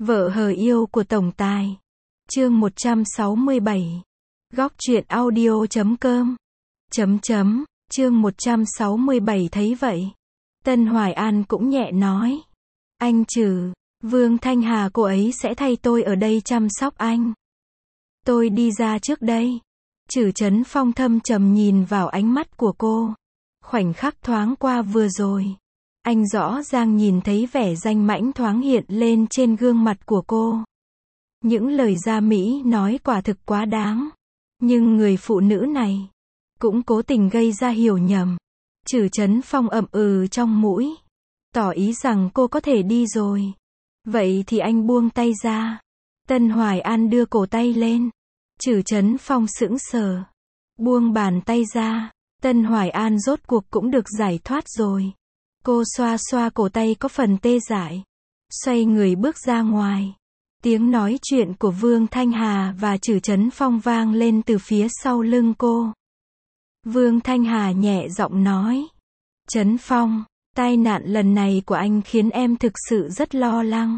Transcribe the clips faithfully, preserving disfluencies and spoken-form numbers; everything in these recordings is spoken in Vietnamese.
Vợ hờ yêu của tổng tài. Chương một trăm sáu mươi bảy. Góc truyện audio chấm com. Chấm chấm, chương một trăm sáu mươi bảy thấy vậy. Tân Hoài An cũng nhẹ nói. Anh Trừ, Vương Thanh Hà cô ấy sẽ thay tôi ở đây chăm sóc anh. Tôi đi ra trước đây. Trừ Chấn Phong thâm trầm nhìn vào ánh mắt của cô. Khoảnh khắc thoáng qua vừa rồi. Anh rõ ràng nhìn thấy vẻ danh mãnh thoáng hiện lên trên gương mặt của cô. Những lời gia mỹ nói quả thực quá đáng. Nhưng người phụ nữ này cũng cố tình gây ra hiểu nhầm. Trừ Chấn Phong ậm ừ trong mũi, tỏ ý rằng cô có thể đi rồi. Vậy thì anh buông tay ra. Tân Hoài An đưa cổ tay lên. Trừ Chấn Phong sững sờ, buông bàn tay ra. Tân Hoài An rốt cuộc cũng được giải thoát rồi. Cô xoa xoa cổ tay có phần tê dại, xoay người bước ra ngoài. Tiếng nói chuyện của Vương Thanh Hà và Trừ Chấn Phong vang lên từ phía sau lưng cô. Vương Thanh Hà nhẹ giọng nói. Chấn Phong, tai nạn lần này của anh khiến em thực sự rất lo lắng.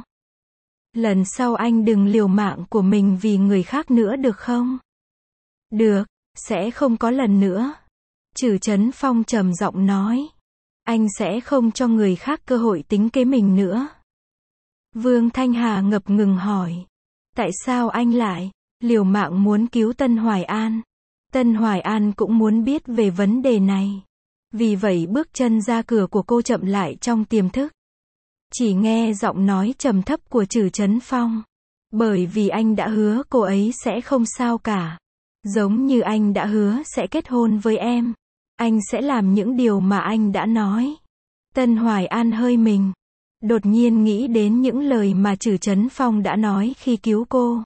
Lần sau anh đừng liều mạng của mình vì người khác nữa được không? Được, sẽ không có lần nữa. Trừ Chấn Phong trầm giọng nói. Anh sẽ không cho người khác cơ hội tính kế mình nữa. Vương Thanh Hà ngập ngừng hỏi. Tại sao anh lại liều mạng muốn cứu Tân Hoài An? Tân Hoài An cũng muốn biết về vấn đề này. Vì vậy bước chân ra cửa của cô chậm lại trong tiềm thức. Chỉ nghe giọng nói trầm thấp của Trừ Chấn Phong. Bởi vì anh đã hứa cô ấy sẽ không sao cả. Giống như anh đã hứa sẽ kết hôn với em. Anh sẽ làm những điều mà anh đã nói. Tân Hoài An hơi mình. Đột nhiên nghĩ đến những lời mà Trừ Chấn Phong đã nói khi cứu cô.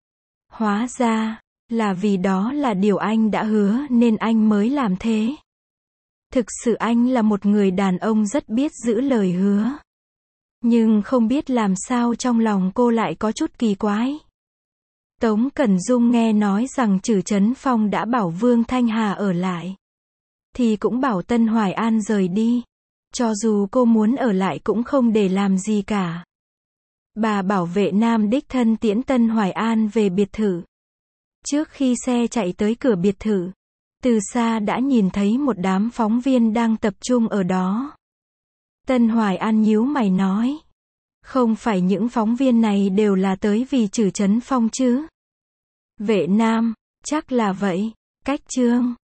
Hóa ra là vì đó là điều anh đã hứa nên anh mới làm thế. Thực sự anh là một người đàn ông rất biết giữ lời hứa. Nhưng không biết làm sao trong lòng cô lại có chút kỳ quái. Tống Cẩn Dung nghe nói rằng Trừ Chấn Phong đã bảo Vương Thanh Hà ở lại, thì cũng bảo Tân Hoài An rời đi. Cho dù cô muốn ở lại cũng không để làm gì cả. Bà bảo vệ nam đích thân tiễn Tân Hoài An về biệt thự. Trước khi xe chạy tới cửa biệt thự, từ xa đã nhìn thấy một đám phóng viên đang tập trung ở đó. Tân Hoài An nhíu mày nói. Không phải những phóng viên này đều là tới vì Trừ Chấn Phong chứ? Vệ nam, chắc là vậy. Cách chương